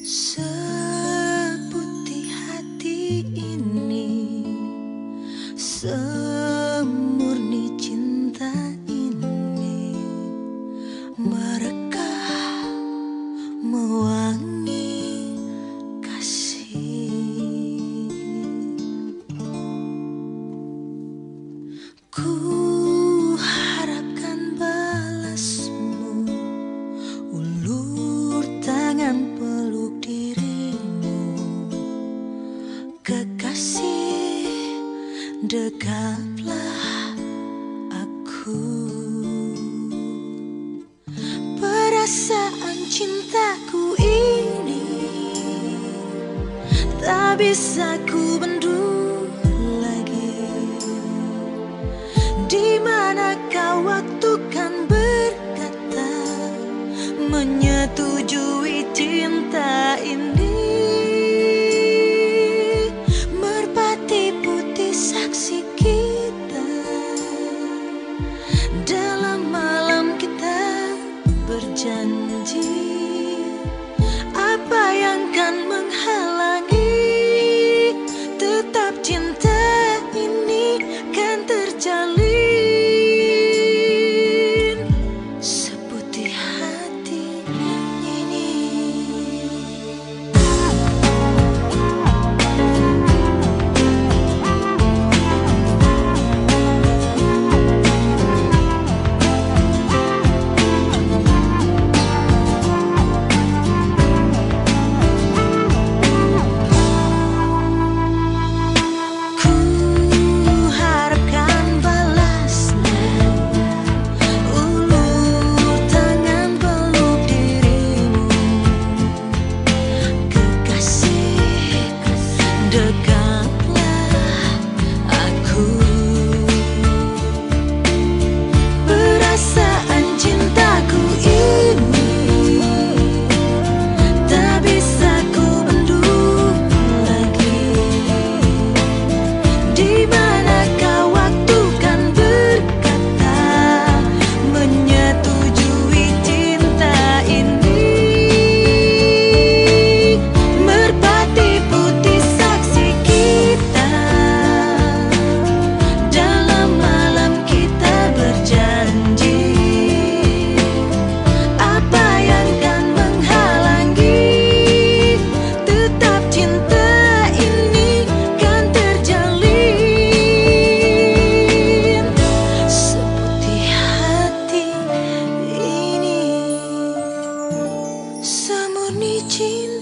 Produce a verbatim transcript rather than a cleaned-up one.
Seputih hati ini, semurni cinta ini, merekah mewangi kasih. Ku harapkan balasmu, ulur tangan peluk dirimu, kekasih dekaplah aku. Perasaan cintaku ini tak bisa ku bendung lagi. Di manakah waktu kan berkata menyetujui cinta ini? Merpati putih saksi kita, dalam malam kita berjanji. Apa yang kan menghalangi? Tetap cinta ini kan terjalin. Seputih hati ini. Dekaplah aku. Perasaan cintaku ini tak bisa ku bendung lagi. Di manakah waktu kan berkata menyetujui cinta ini? Merpati putih semurni cinta.